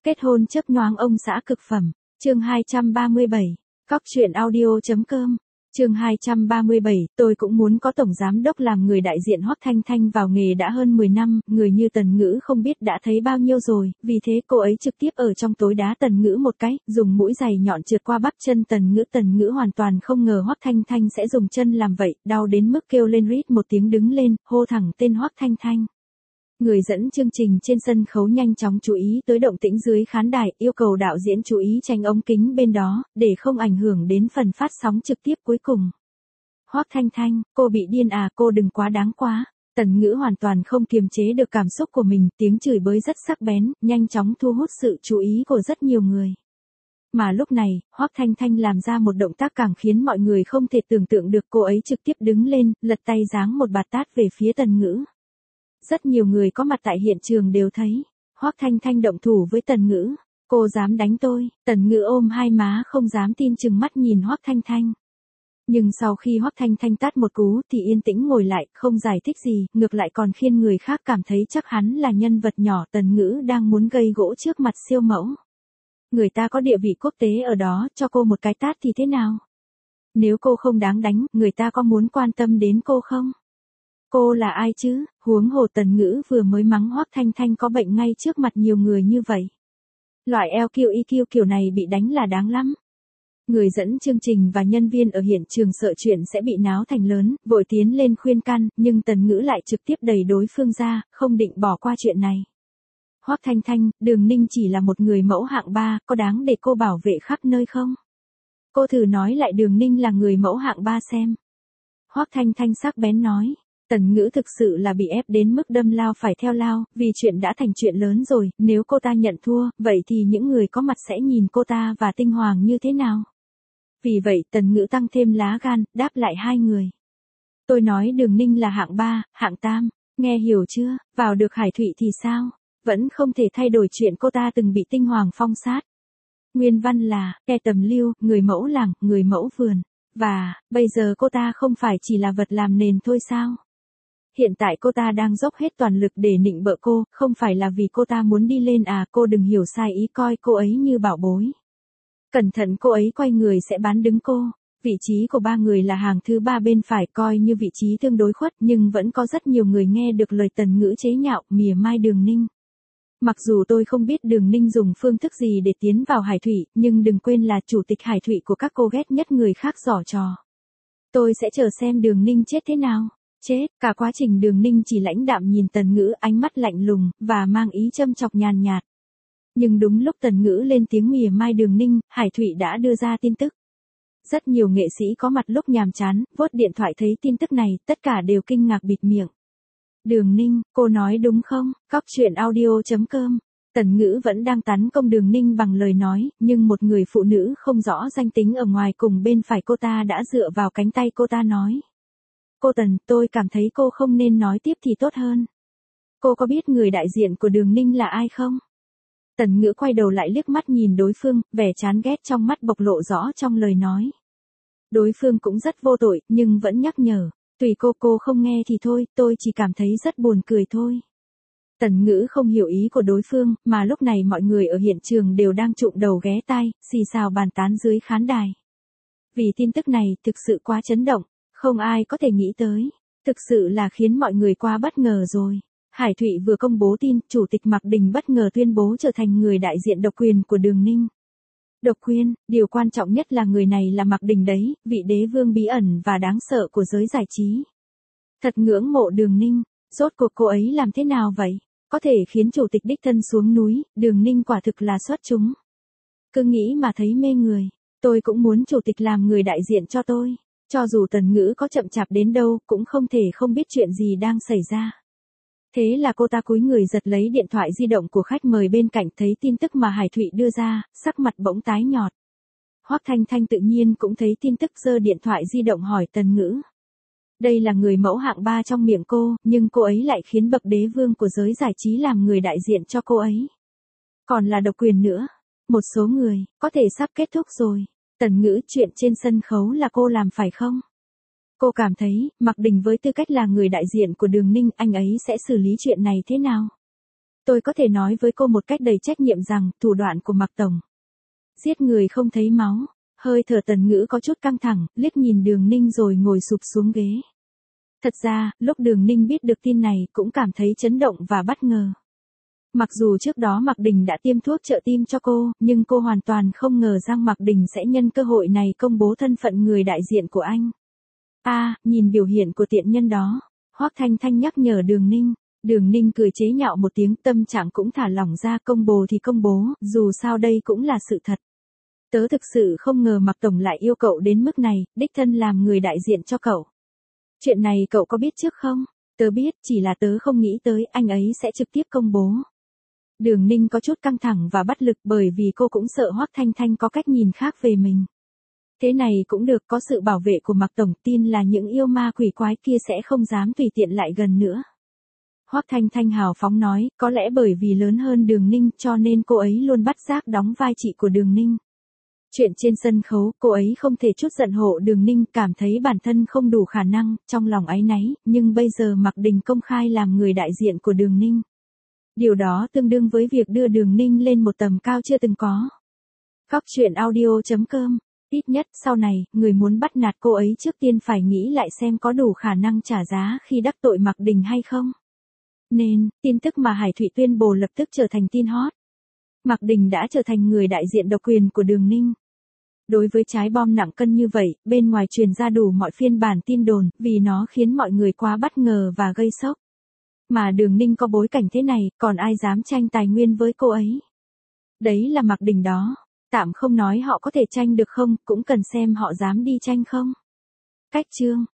Kết hôn chớp nhoáng ông xã cực phẩm. Chương 237. Cóc truyện audio.com. Chương 237, tôi cũng muốn có tổng giám đốc làm người đại diện Hoắc Thanh Thanh vào nghề đã hơn 10 năm, người như Tần Ngữ không biết đã thấy bao nhiêu rồi, vì thế cô ấy trực tiếp ở trong tối đá Tần Ngữ một cái, dùng mũi giày nhọn trượt qua bắp chân Tần Ngữ hoàn toàn không ngờ Hoắc Thanh Thanh sẽ dùng chân làm vậy, đau đến mức kêu lên rít một tiếng đứng lên, hô thẳng tên Hoắc Thanh Thanh. Người dẫn chương trình trên sân khấu nhanh chóng chú ý tới động tĩnh dưới khán đài, yêu cầu đạo diễn chú ý tránh ống kính bên đó, để không ảnh hưởng đến phần phát sóng trực tiếp cuối cùng. Hoắc Thanh Thanh, cô bị điên à, cô đừng quá đáng quá. Tần Ngữ hoàn toàn không kiềm chế được cảm xúc của mình, tiếng chửi bới rất sắc bén, nhanh chóng thu hút sự chú ý của rất nhiều người. Mà lúc này, Hoắc Thanh Thanh làm ra một động tác càng khiến mọi người không thể tưởng tượng được, cô ấy trực tiếp đứng lên, lật tay giáng một bạt tát về phía Tần Ngữ. Rất nhiều người có mặt tại hiện trường đều thấy, Hoắc Thanh Thanh động thủ với Tần Ngữ, cô dám đánh tôi, Tần Ngữ ôm hai má không dám tin chừng mắt nhìn Hoắc Thanh Thanh. Nhưng sau khi Hoắc Thanh Thanh tát một cú thì yên tĩnh ngồi lại, không giải thích gì, ngược lại còn khiến người khác cảm thấy chắc hắn là nhân vật nhỏ. Tần Ngữ đang muốn gây gỗ trước mặt siêu mẫu. Người ta có địa vị quốc tế ở đó, cho cô một cái tát thì thế nào? Nếu cô không đáng đánh, người ta có muốn quan tâm đến cô không? Cô là ai chứ, huống hồ Tần Ngữ vừa mới mắng Hoắc Thanh Thanh có bệnh ngay trước mặt nhiều người như vậy. Loại LQEQ kiểu này bị đánh là đáng lắm. Người dẫn chương trình và nhân viên ở hiện trường sợ chuyện sẽ bị náo thành lớn, vội tiến lên khuyên can, nhưng Tần Ngữ lại trực tiếp đẩy đối phương ra, không định bỏ qua chuyện này. Hoắc Thanh Thanh, Đường Ninh chỉ là một người mẫu hạng 3, có đáng để cô bảo vệ khắp nơi không? Cô thử nói lại Đường Ninh là người mẫu hạng 3 xem. Hoắc Thanh Thanh sắc bén nói. Tần Ngữ thực sự là bị ép đến mức đâm lao phải theo lao, vì chuyện đã thành chuyện lớn rồi, nếu cô ta nhận thua, vậy thì những người có mặt sẽ nhìn cô ta và Tinh Hoàng như thế nào? Vì vậy Tần Ngữ tăng thêm lá gan, đáp lại hai người. Tôi nói Đường Ninh là hạng 3, hạng tam, nghe hiểu chưa, vào được Hải Thụy thì sao? Vẫn không thể thay đổi chuyện cô ta từng bị Tinh Hoàng phong sát. Nguyên văn là, kẻ tầm lưu, người mẫu làng, người mẫu vườn. Và, bây giờ cô ta không phải chỉ là vật làm nền thôi sao? Hiện tại cô ta đang dốc hết toàn lực để nịnh bợ cô, không phải là vì cô ta muốn đi lên à, cô đừng hiểu sai ý, coi cô ấy như bảo bối. Cẩn thận cô ấy quay người sẽ bán đứng cô. Vị trí của ba người là hàng thứ ba bên phải, coi như vị trí tương đối khuất, nhưng vẫn có rất nhiều người nghe được lời Tần Ngữ chế nhạo, mỉa mai Đường Ninh. Mặc dù tôi không biết Đường Ninh dùng phương thức gì để tiến vào Hải Thụy, nhưng đừng quên là chủ tịch Hải Thụy của các cô ghét nhất người khác giở trò. Tôi sẽ chờ xem Đường Ninh chết thế nào. Chết, cả quá trình Đường Ninh chỉ lãnh đạm nhìn Tần Ngữ, ánh mắt lạnh lùng, và mang ý châm chọc nhàn nhạt. Nhưng đúng lúc Tần Ngữ lên tiếng mỉa mai Đường Ninh, Hải Thụy đã đưa ra tin tức. Rất nhiều nghệ sĩ có mặt lúc nhàm chán, vuốt điện thoại thấy tin tức này, tất cả đều kinh ngạc bịt miệng. Đường Ninh, cô nói đúng không? Cóc truyện audio.com. Tần Ngữ vẫn đang tấn công Đường Ninh bằng lời nói, nhưng một người phụ nữ không rõ danh tính ở ngoài cùng bên phải cô ta đã dựa vào cánh tay cô ta nói. Cô Tần, tôi cảm thấy cô không nên nói tiếp thì tốt hơn. Cô có biết người đại diện của Đường Ninh là ai không? Tần Ngữ quay đầu lại liếc mắt nhìn đối phương, vẻ chán ghét trong mắt bộc lộ rõ trong lời nói. Đối phương cũng rất vô tội, nhưng vẫn nhắc nhở. Tùy cô không nghe thì thôi, tôi chỉ cảm thấy rất buồn cười thôi. Tần Ngữ không hiểu ý của đối phương, mà lúc này mọi người ở hiện trường đều đang trụm đầu ghé tai, xì xào bàn tán dưới khán đài. Vì tin tức này thực sự quá chấn động. Không ai có thể nghĩ tới, thực sự là khiến mọi người quá bất ngờ rồi. Hải Thụy vừa công bố tin, Chủ tịch Mạc Đình bất ngờ tuyên bố trở thành người đại diện độc quyền của Đường Ninh. Độc quyền, điều quan trọng nhất là người này là Mạc Đình đấy, vị đế vương bí ẩn và đáng sợ của giới giải trí. Thật ngưỡng mộ Đường Ninh, rốt cuộc cô ấy làm thế nào vậy? Có thể khiến Chủ tịch đích thân xuống núi, Đường Ninh quả thực là xuất chúng. Cứ nghĩ mà thấy mê người, tôi cũng muốn Chủ tịch làm người đại diện cho tôi. Cho dù Tần Ngữ có chậm chạp đến đâu, cũng không thể không biết chuyện gì đang xảy ra. Thế là cô ta cúi người giật lấy điện thoại di động của khách mời bên cạnh, thấy tin tức mà Hải Thụy đưa ra, sắc mặt bỗng tái nhợt. Hoắc Thanh Thanh tự nhiên cũng thấy tin tức, giơ điện thoại di động hỏi Tần Ngữ. Đây là người mẫu hạng 3 trong miệng cô, nhưng cô ấy lại khiến bậc đế vương của giới giải trí làm người đại diện cho cô ấy. Còn là độc quyền nữa. Một số người, có thể sắp kết thúc rồi. Tần Ngữ, chuyện trên sân khấu là cô làm phải không? Cô cảm thấy, Mạc Đình với tư cách là người đại diện của Đường Ninh, anh ấy sẽ xử lý chuyện này thế nào? Tôi có thể nói với cô một cách đầy trách nhiệm rằng, thủ đoạn của Mạc Tổng giết người không thấy máu. Hơi thở Tần Ngữ có chút căng thẳng, liếc nhìn Đường Ninh rồi ngồi sụp xuống ghế. Thật ra, lúc Đường Ninh biết được tin này cũng cảm thấy chấn động và bất ngờ. Mặc dù trước đó Mạc Đình đã tiêm thuốc trợ tim cho cô, nhưng cô hoàn toàn không ngờ rằng Mạc Đình sẽ nhân cơ hội này công bố thân phận người đại diện của anh. Nhìn biểu hiện của tiện nhân đó, Hoắc Thanh Thanh nhắc nhở Đường Ninh. Đường Ninh cười chế nhạo một tiếng, tâm trạng cũng thả lỏng ra, công bố thì công bố, dù sao đây cũng là sự thật. Tớ thực sự không ngờ Mạc Tổng lại yêu cậu đến mức này, đích thân làm người đại diện cho cậu. Chuyện này cậu có biết trước không? Tớ biết, chỉ là tớ không nghĩ tới anh ấy sẽ trực tiếp công bố. Đường Ninh có chút căng thẳng và bất lực bởi vì cô cũng sợ Hoắc Thanh Thanh có cách nhìn khác về mình. Thế này cũng được, có sự bảo vệ của Mạc Tổng, tin là những yêu ma quỷ quái kia sẽ không dám tùy tiện lại gần nữa. Hoắc Thanh Thanh hào phóng nói, có lẽ bởi vì lớn hơn Đường Ninh cho nên cô ấy luôn bắt giác đóng vai chị của Đường Ninh. Chuyện trên sân khấu, cô ấy không thể chút giận hộ Đường Ninh, cảm thấy bản thân không đủ khả năng, trong lòng áy náy, nhưng bây giờ Mạc Đình công khai làm người đại diện của Đường Ninh. Điều đó tương đương với việc đưa Đường Ninh lên một tầm cao chưa từng có. Góc truyện audio.com. Ít nhất sau này, người muốn bắt nạt cô ấy trước tiên phải nghĩ lại xem có đủ khả năng trả giá khi đắc tội Mạc Đình hay không. Nên, tin tức mà Hải Thụy tuyên bố lập tức trở thành tin hot. Mạc Đình đã trở thành người đại diện độc quyền của Đường Ninh. Đối với trái bom nặng cân như vậy, bên ngoài truyền ra đủ mọi phiên bản tin đồn, vì nó khiến mọi người quá bất ngờ và gây sốc. Mà Đường Ninh có bối cảnh thế này, còn ai dám tranh tài nguyên với cô ấy? Đấy là Mạc Đình đó. Tạm không nói họ có thể tranh được không, cũng cần xem họ dám đi tranh không. Cách chương